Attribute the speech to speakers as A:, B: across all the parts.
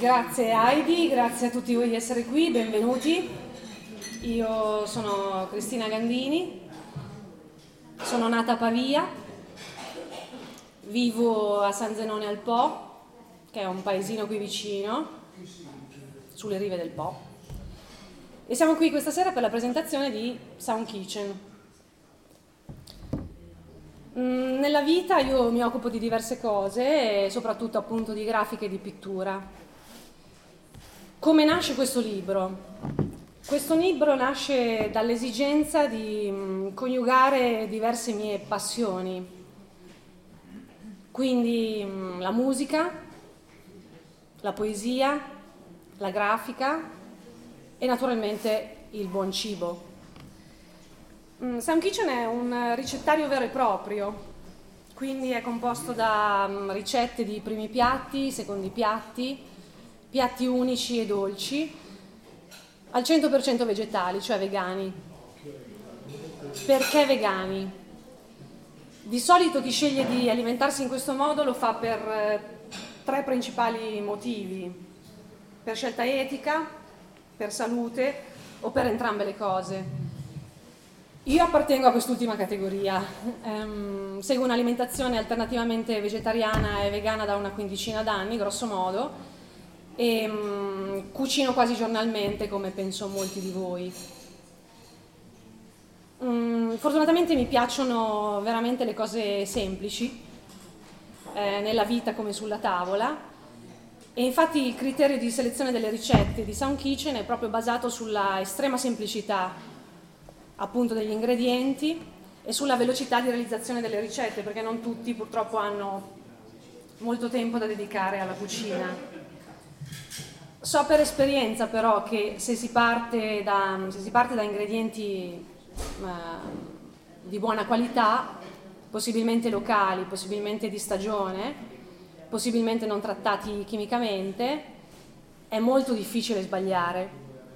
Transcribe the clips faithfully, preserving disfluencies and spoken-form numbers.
A: Grazie Heidi, grazie a tutti voi di essere qui, benvenuti. Io sono Cristina Gandini, sono nata a Pavia, vivo a San Zenone al Po, che è un paesino qui vicino, sulle rive del Po, e siamo qui questa sera per la presentazione di Sound Kitchen. Nella vita io mi occupo di diverse cose, e soprattutto appunto di grafica e di pittura. Come nasce questo libro? Questo libro nasce dall'esigenza di mh, coniugare diverse mie passioni, quindi mh, la musica, la poesia, la grafica e naturalmente il buon cibo. Mm, Sound Kitchen è un ricettario vero e proprio, quindi è composto da mh, ricette di primi piatti, secondi piatti, piatti unici e dolci, al cento per cento vegetali, cioè vegani. Perché vegani? Di solito chi sceglie di alimentarsi in questo modo lo fa per eh, tre principali motivi: per scelta etica, per salute o per entrambe le cose. Io appartengo a quest'ultima categoria, ehm, seguo un'alimentazione alternativamente vegetariana e vegana da una quindicina d'anni, grosso modo, e um, cucino quasi giornalmente, come penso molti di voi. Um, fortunatamente mi piacciono veramente le cose semplici, eh, nella vita come sulla tavola, e infatti il criterio di selezione delle ricette di Sound Kitchen è proprio basato sulla estrema semplicità appunto degli ingredienti e sulla velocità di realizzazione delle ricette, perché non tutti purtroppo hanno molto tempo da dedicare alla cucina. So per esperienza però che se si parte da, se si parte da ingredienti eh, di buona qualità, possibilmente locali, possibilmente di stagione, possibilmente non trattati chimicamente, è molto difficile sbagliare.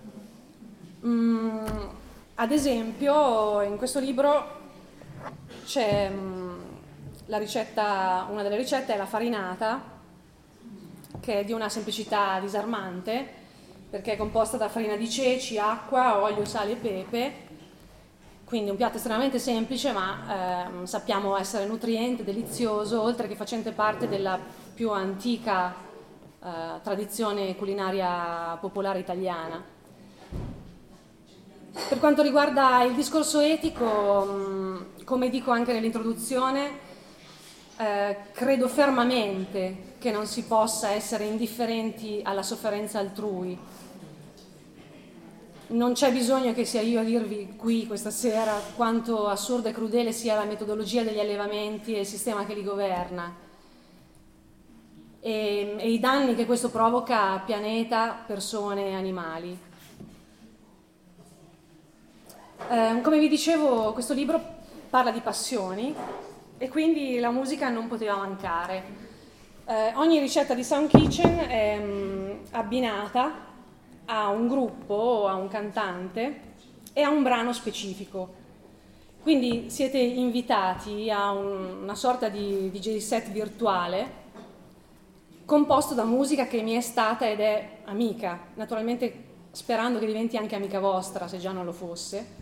A: Mm, ad esempio, in questo libro c'è mm, la ricetta, una delle ricette è la farinata, che è di una semplicità disarmante, perché è composta da farina di ceci, acqua, olio, sale e pepe, quindi un piatto estremamente semplice, ma eh, sappiamo essere nutriente, delizioso, oltre che facente parte della più antica eh, tradizione culinaria popolare italiana. Per quanto riguarda il discorso etico, mh, come dico anche nell'introduzione, eh, credo fermamente che non si possa essere indifferenti alla sofferenza altrui. Non c'è bisogno che sia io a dirvi qui questa sera quanto assurda e crudele sia la metodologia degli allevamenti e il sistema che li governa e, e i danni che questo provoca a pianeta, persone e animali. Eh, come vi dicevo, questo libro parla di passioni e quindi la musica non poteva mancare. Eh, ogni ricetta di Sound Kitchen è mh, abbinata a un gruppo o a un cantante e a un brano specifico. Quindi siete invitati a un, una sorta di D J set virtuale composto da musica che mi è stata ed è amica, naturalmente sperando che diventi anche amica vostra, se già non lo fosse.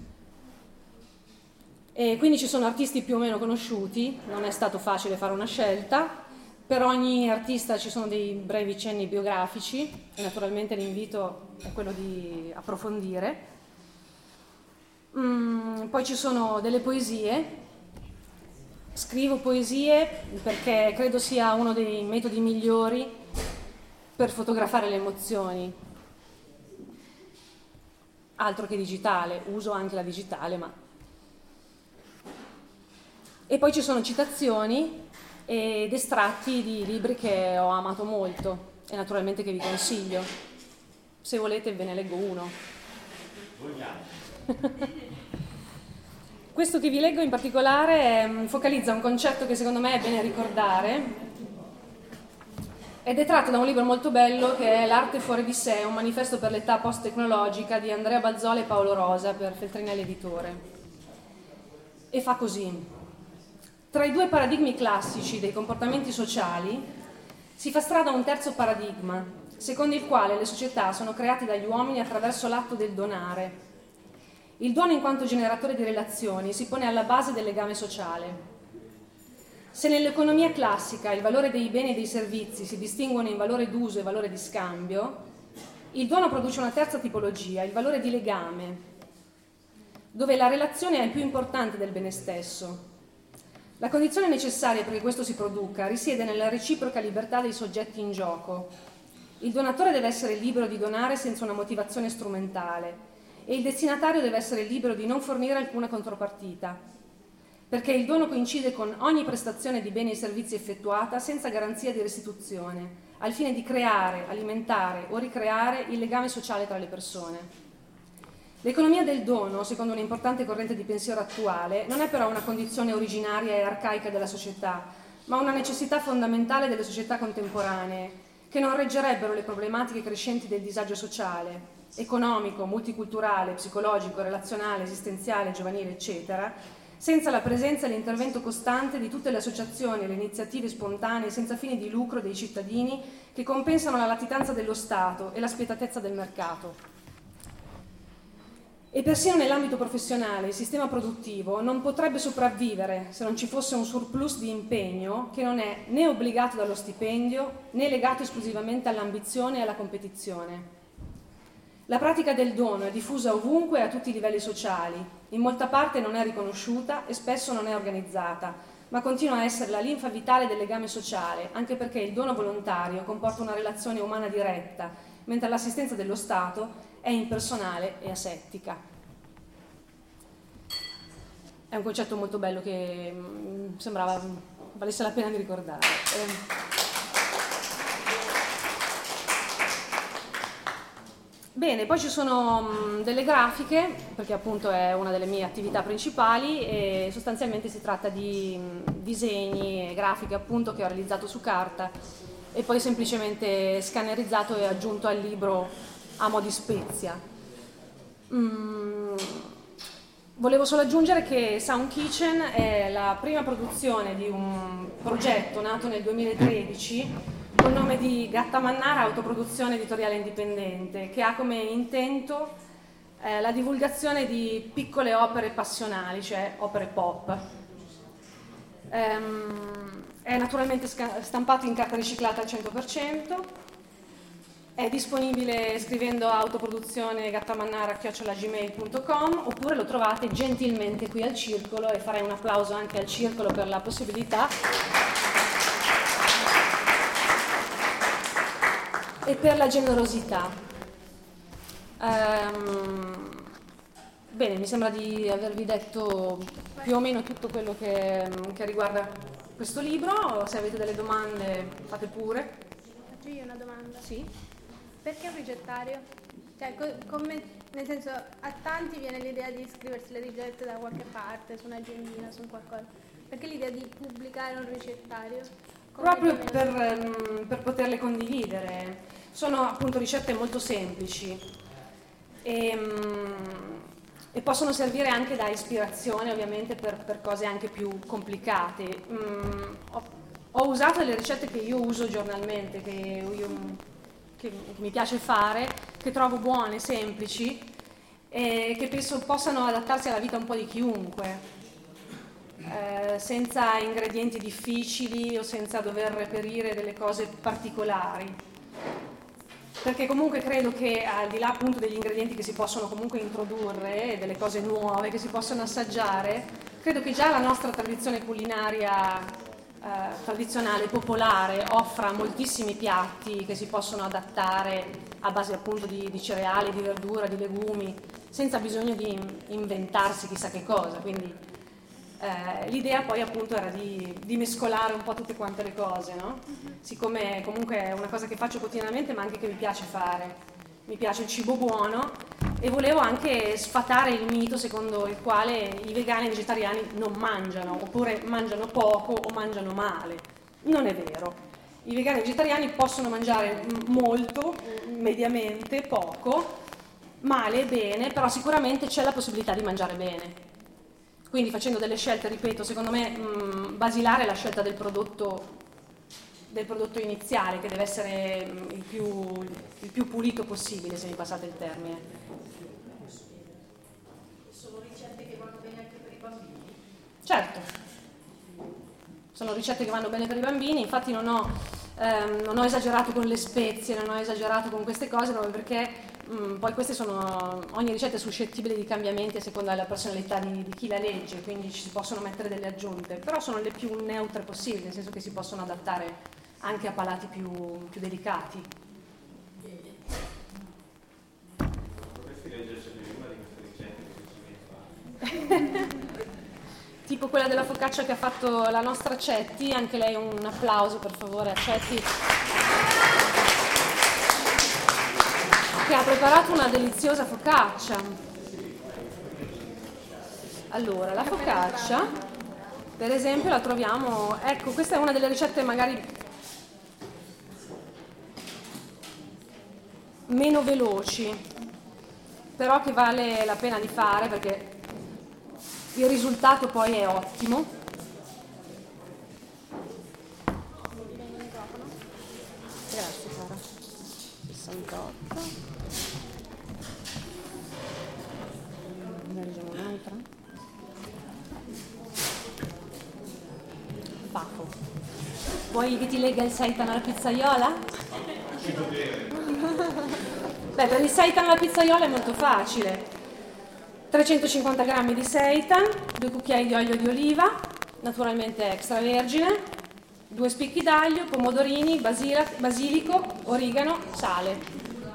A: E quindi ci sono artisti più o meno conosciuti, non è stato facile fare una scelta. Per ogni artista ci sono dei brevi cenni biografici e naturalmente l'invito è quello di approfondire. Mm, poi ci sono delle poesie. Scrivo poesie perché credo sia uno dei metodi migliori per fotografare le emozioni. Altro che digitale, uso anche la digitale, ma... E poi ci sono citazioni ed estratti di libri che ho amato molto e naturalmente che vi consiglio. Se volete ve ne leggo uno. Questo che vi leggo in particolare eh, focalizza un concetto che secondo me è bene ricordare ed è tratto da un libro molto bello che è L'arte fuori di sé, un manifesto per l'età post-tecnologica di Andrea Bazzola e Paolo Rosa per Feltrinelli Editore. E fa così. Tra i due paradigmi classici dei comportamenti sociali si fa strada un terzo paradigma, secondo il quale le società sono create dagli uomini attraverso l'atto del donare. Il dono in quanto generatore di relazioni si pone alla base del legame sociale. Se nell'economia classica il valore dei beni e dei servizi si distinguono in valore d'uso e valore di scambio, il dono produce una terza tipologia, il valore di legame, dove la relazione è il più importante del bene stesso. La condizione necessaria perché questo si produca risiede nella reciproca libertà dei soggetti in gioco. Il donatore deve essere libero di donare senza una motivazione strumentale e il destinatario deve essere libero di non fornire alcuna contropartita, perché il dono coincide con ogni prestazione di beni e servizi effettuata senza garanzia di restituzione, al fine di creare, alimentare o ricreare il legame sociale tra le persone. L'economia del dono, secondo un'importante corrente di pensiero attuale, non è però una condizione originaria e arcaica della società, ma una necessità fondamentale delle società contemporanee, che non reggerebbero le problematiche crescenti del disagio sociale, economico, multiculturale, psicologico, relazionale, esistenziale, giovanile, eccetera, senza la presenza e l'intervento costante di tutte le associazioni e le iniziative spontanee senza fini di lucro dei cittadini che compensano la latitanza dello Stato e la spietatezza del mercato. E persino nell'ambito professionale il sistema produttivo non potrebbe sopravvivere se non ci fosse un surplus di impegno che non è né obbligato dallo stipendio né legato esclusivamente all'ambizione e alla competizione. La pratica del dono è diffusa ovunque e a tutti i livelli sociali, in molta parte non è riconosciuta e spesso non è organizzata, ma continua a essere la linfa vitale del legame sociale, anche perché il dono volontario comporta una relazione umana diretta, mentre l'assistenza dello Stato è impersonale e asettica. È un concetto molto bello che mh, sembrava valesse la pena di ricordare. Eh. Bene, poi ci sono mh, delle grafiche, perché appunto è una delle mie attività principali e sostanzialmente si tratta di mh, disegni e grafiche appunto che ho realizzato su carta e poi semplicemente scannerizzato e aggiunto al libro a mo' di spezia. Mm, volevo solo aggiungere che Sound Kitchen è la prima produzione di un progetto nato nel duemilatredici col nome di Gatta Mannara Autoproduzione Editoriale Indipendente, che ha come intento eh, la divulgazione di piccole opere passionali, cioè opere pop. Ehm, è naturalmente stampato in carta riciclata al cento per cento, è disponibile scrivendo autoproduzione gattamannara chiocciola gmail punto com oppure lo trovate gentilmente qui al Circolo e farei un applauso anche al Circolo per la possibilità. E per la generosità. Um, bene, mi sembra di avervi detto più o meno tutto quello che, che riguarda questo libro. Se avete delle domande fate pure.
B: Faccio io una domanda?
A: Sì.
B: Perché un ricettario? Cioè, co- come, nel senso, a tanti viene l'idea di scriversi le ricette da qualche parte, su un'agendina, su un qualcosa. Perché l'idea di pubblicare un ricettario? Come
A: Proprio
B: viene-
A: per, per poterle condividere. Sono appunto ricette molto semplici e, e possono servire anche da ispirazione ovviamente per, per cose anche più complicate. Mm, ho, ho usato delle ricette che io uso giornalmente, che, io, che, che mi piace fare, che trovo buone, semplici e che penso possano adattarsi alla vita un po' di chiunque, eh, senza ingredienti difficili o senza dover reperire delle cose particolari. Perché comunque credo che al di là appunto degli ingredienti che si possono comunque introdurre e delle cose nuove che si possono assaggiare, credo che già la nostra tradizione culinaria eh, tradizionale, popolare, offra moltissimi piatti che si possono adattare a base appunto di, di cereali, di verdura, di legumi, senza bisogno di inventarsi chissà che cosa. Quindi Eh, l'idea poi appunto era di, di mescolare un po' tutte quante le cose, no? Siccome comunque è una cosa che faccio quotidianamente ma anche che mi piace fare, mi piace il cibo buono e volevo anche sfatare il mito secondo il quale i vegani e i vegetariani non mangiano oppure mangiano poco o mangiano male. Non è vero, i vegani e i vegetariani possono mangiare molto, mediamente, poco, male e bene, però sicuramente c'è la possibilità di mangiare bene. Quindi facendo delle scelte, ripeto, secondo me mh, basilare è la scelta del prodotto del prodotto iniziale, che deve essere il più, il più pulito possibile, se mi passate il termine.
C: Sono ricette che vanno bene anche per i bambini?
A: Certo, sono ricette che vanno bene per i bambini, infatti non ho, ehm, non ho esagerato con le spezie, non ho esagerato con queste cose, proprio perché mh, poi queste sono, ogni ricetta è suscettibile di cambiamenti a seconda della personalità di, di chi la legge, quindi ci si possono mettere delle aggiunte, però sono le più neutre possibili, nel senso che si possono adattare anche a palati più, più delicati.
D: Potresti leggerci una di queste ricette che ci viene fatte?
A: Tipo quella della focaccia che ha fatto la nostra Cetti, anche lei un applauso per favore a Cetti, che ha preparato una deliziosa focaccia. Allora, la focaccia, per esempio, la troviamo, ecco, questa è una delle ricette magari meno veloci, però che vale la pena di fare perché il risultato poi è ottimo. Grazie cara. sessantotto. Ne leggiamo un'altra. Fafo. Vuoi che ti lega il seitan alla pizzaiola? Beh, per il seitan alla pizzaiola è molto facile. trecentocinquanta grammi di seitan, due cucchiai di olio di oliva, naturalmente extravergine, due spicchi d'aglio, pomodorini, basila, basilico, origano, sale.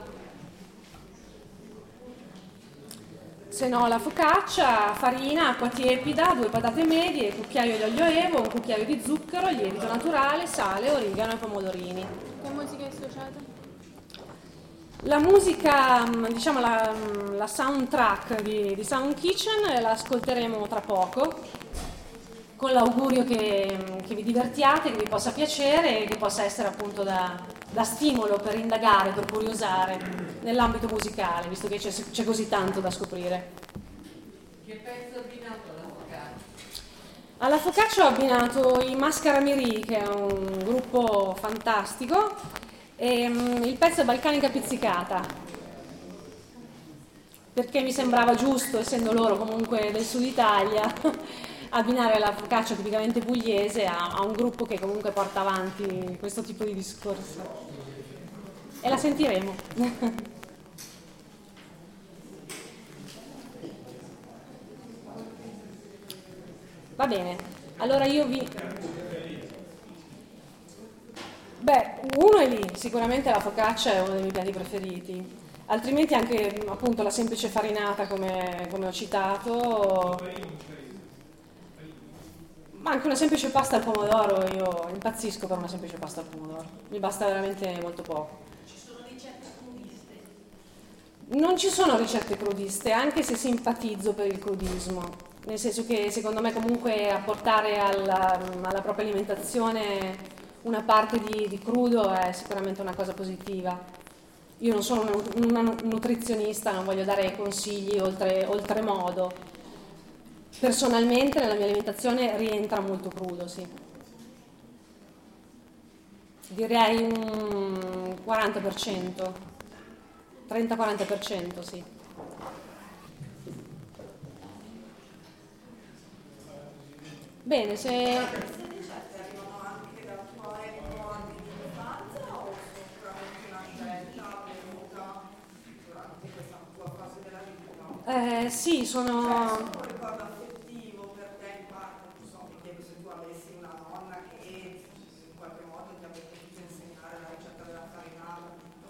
A: Se no la focaccia, farina, acqua tiepida, due patate medie, cucchiaio di olio evo, un cucchiaio di zucchero, lievito naturale, sale, origano e pomodorini.
B: Che musica è associata?
A: La musica, diciamo la, la soundtrack di, di Sound Kitchen la ascolteremo tra poco, con l'augurio che, che vi divertiate, che vi possa piacere e che possa essere appunto da, da stimolo per indagare, per curiosare nell'ambito musicale, visto che c'è, c'è così tanto da scoprire.
C: Che pezzo abbinato alla focaccia?
A: Alla focaccia ho abbinato i Mascara Miri, che è un gruppo fantastico, e um, il pezzo è Balcanica Pizzicata, perché mi sembrava giusto, essendo loro comunque del sud Italia, abbinare la focaccia tipicamente pugliese a, a un gruppo che comunque porta avanti questo tipo di discorso. E la sentiremo. Va bene, allora io vi... Beh, uno è lì, sicuramente la focaccia è uno dei miei piatti preferiti, altrimenti anche appunto la semplice farinata come, come ho citato, ma anche una semplice pasta al pomodoro, io impazzisco per una semplice pasta al pomodoro, mi basta veramente molto poco.
C: Ci sono ricette crudiste?
A: Non ci sono ricette crudiste, anche se simpatizzo per il crudismo, nel senso che secondo me comunque apportare alla, alla propria alimentazione una parte di, di crudo è sicuramente una cosa positiva. Io non sono una, una nutrizionista, non voglio dare consigli oltre, oltremodo. Personalmente nella mia alimentazione rientra molto crudo, sì. Direi un quaranta per cento, trenta quaranta per cento, sì. Bene, se... Eh, sì, sono...
E: Cioè, un ricordo affettivo per te in parte, non so, mi chiedo se tu avessi una nonna che in qualche modo ti abbia potuto insegnare la ricetta della farinata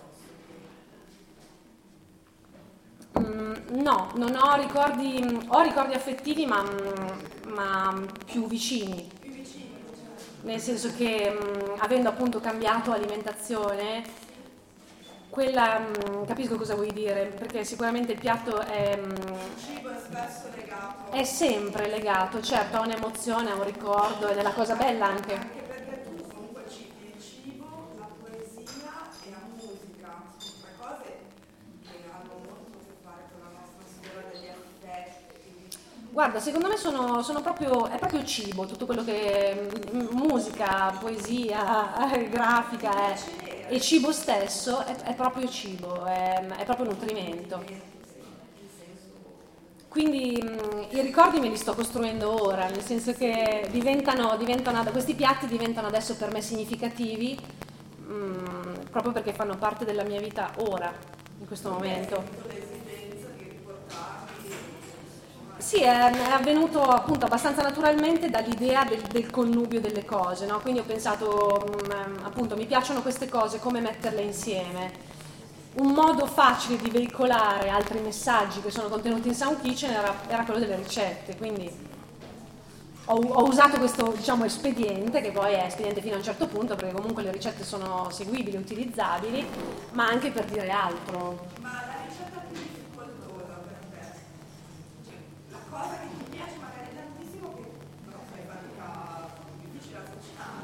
E: piuttosto che...
A: Mm, no, non ho ricordi, ho ricordi affettivi ma, ma più vicini.
E: Più vicini, cioè.
A: Nel senso che mh, avendo appunto cambiato alimentazione, quella, mh, capisco cosa vuoi dire, perché sicuramente il piatto è, mh,
E: Il cibo è spesso legato.
A: è sempre legato, certo, a un'emozione, a un ricordo ed è la cosa bella anche.
E: Anche perché tu comunque citi il cibo, la poesia e la musica, sono tre cose che hanno molto a che fare con la nostra sfera degli affetti.
A: Guarda, secondo me sono, sono proprio, è proprio cibo, tutto quello che m- musica, poesia, eh, grafica è, e cibo stesso è, è proprio cibo, è, è proprio nutrimento. Quindi mh, i ricordi me li sto costruendo ora, nel senso che diventano, diventano, questi piatti diventano adesso per me significativi, mh, proprio perché fanno parte della mia vita ora, in questo momento. Sì, è, è avvenuto appunto abbastanza naturalmente dall'idea del, del connubio delle cose, no? Quindi ho pensato, mh, appunto, mi piacciono queste cose, come metterle insieme. Un modo facile di veicolare altri messaggi che sono contenuti in Sound Kitchen era, era quello delle ricette, quindi ho, ho usato questo, diciamo, espediente, che poi è espediente fino a un certo punto, perché comunque le ricette sono seguibili, utilizzabili, ma anche per dire altro.
E: Ma la ricetta più difficoltosa per te? Cioè, la cosa che ti piace magari tantissimo che però fai fatica, difficile da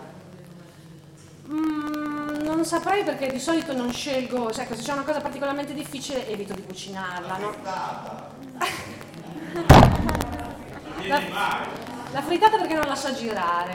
E: cucinare?
A: Mm, non saprei, perché di solito non scelgo, cioè se c'è una cosa particolarmente difficile evito di cucinarla, no? La, la frittata perché non la so girare,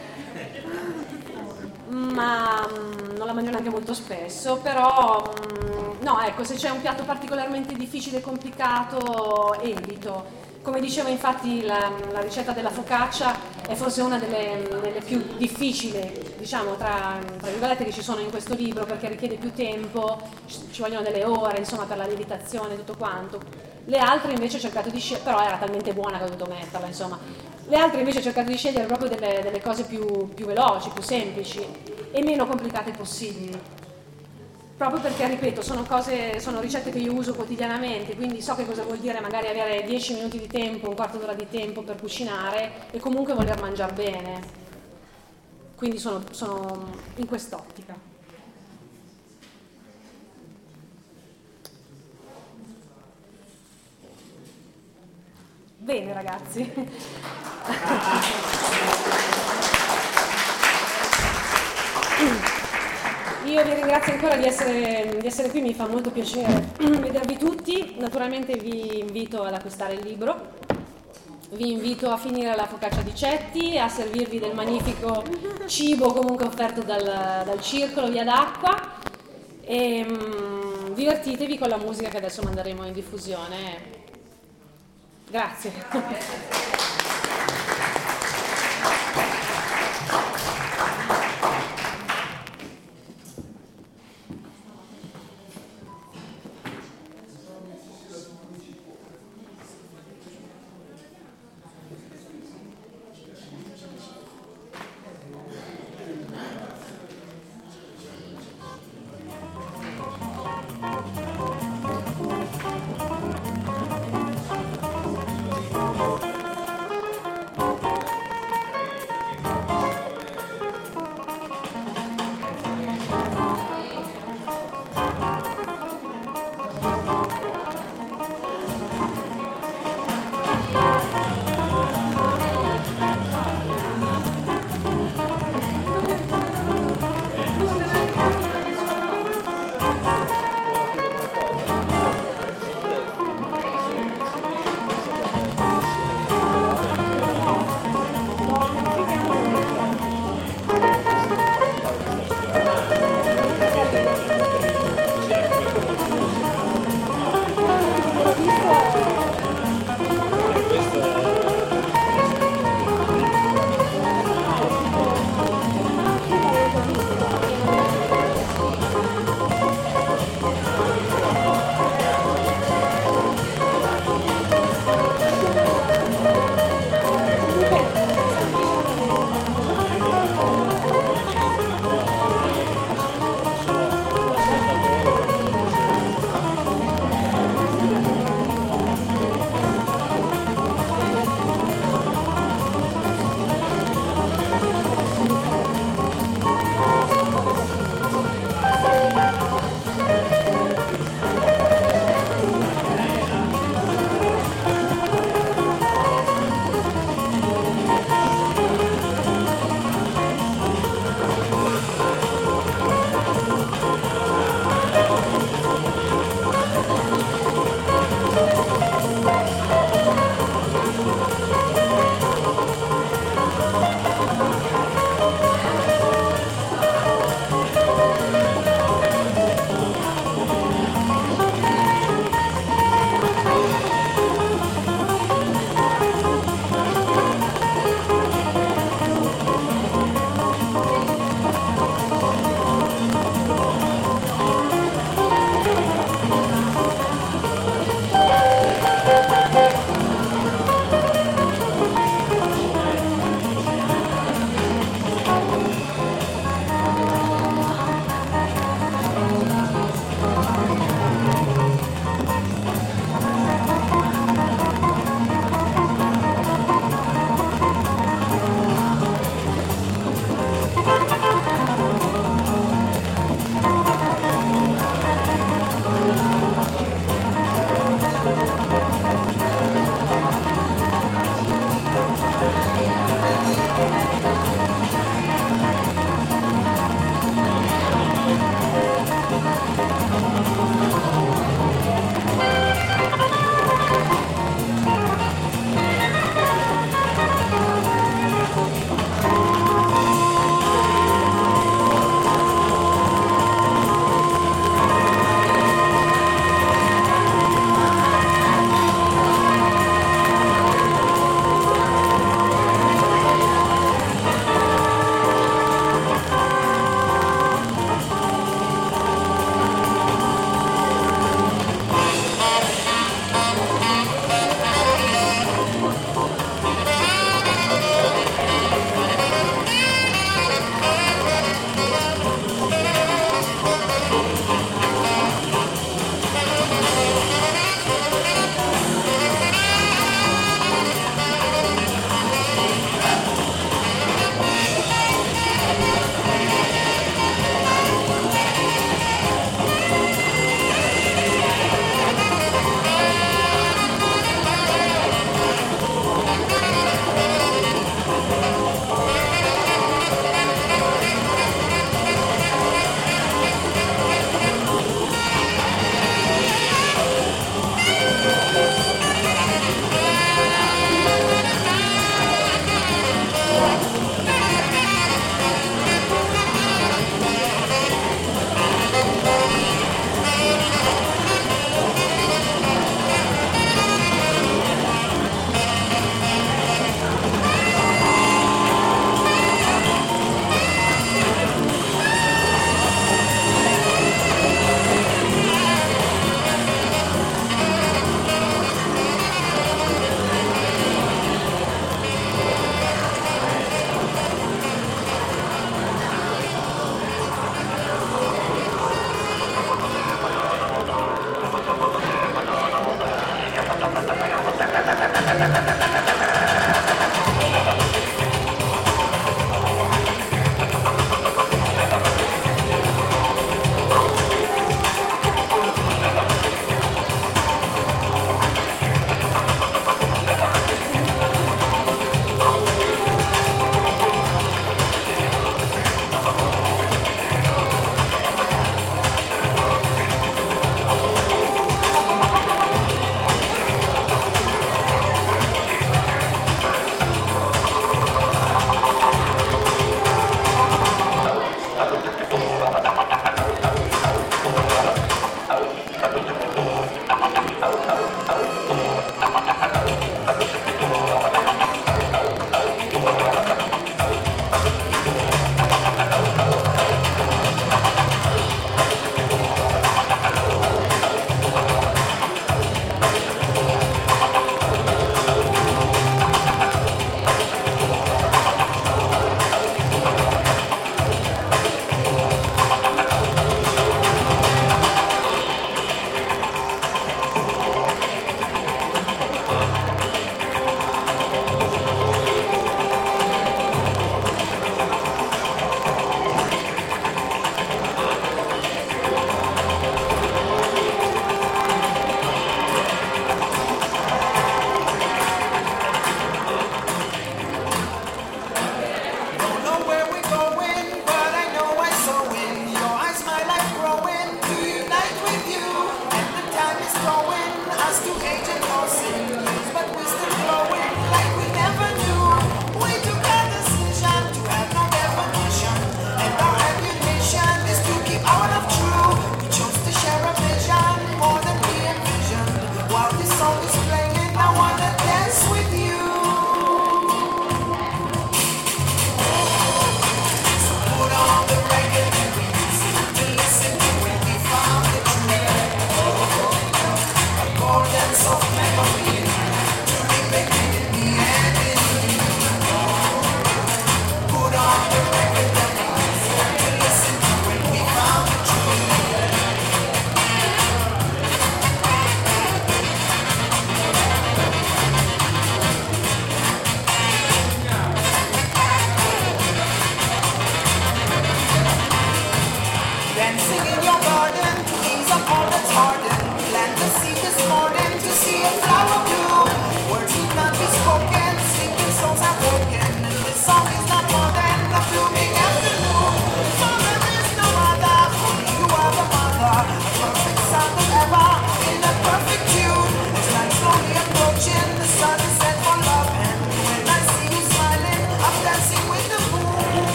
A: ma mm, non la mangio neanche molto spesso, però mm, no, ecco, se c'è un piatto particolarmente difficile e complicato evito. Come dicevo, infatti, la, la ricetta della focaccia è forse una delle, delle più difficili, diciamo, tra, tra virgolette, che ci sono in questo libro, perché richiede più tempo, ci, ci vogliono delle ore, insomma, per la lievitazione e tutto quanto. Le altre invece ho cercato di scegliere, però era talmente buona che ho dovuto metterla, insomma. Le altre invece ho cercato di scegliere proprio delle, delle cose più, più veloci, più semplici e meno complicate possibili. Proprio perché, ripeto, sono cose, sono ricette che io uso quotidianamente, quindi so che cosa vuol dire magari avere dieci minuti di tempo, un quarto d'ora di tempo per cucinare e comunque voler mangiare bene. Quindi sono, sono in quest'ottica. Bene, ragazzi. Io vi ringrazio ancora di essere, di essere qui, mi fa molto piacere vedervi tutti. Naturalmente vi invito ad acquistare il libro, vi invito a finire la focaccia di Cetti, a servirvi del magnifico cibo comunque offerto dal, dal circolo Via d'Acqua e um, divertitevi con la musica che adesso manderemo in diffusione. Grazie.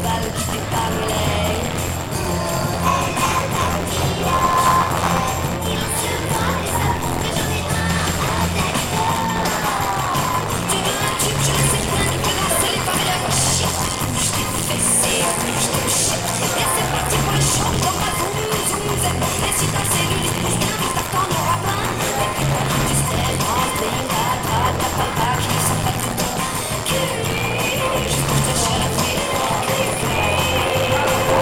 F: cavallo chi ti parla lei. Qui, juste pour te chercher la vie.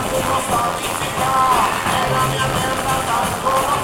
G: Uno sta fisica, è la mia merda da scuola.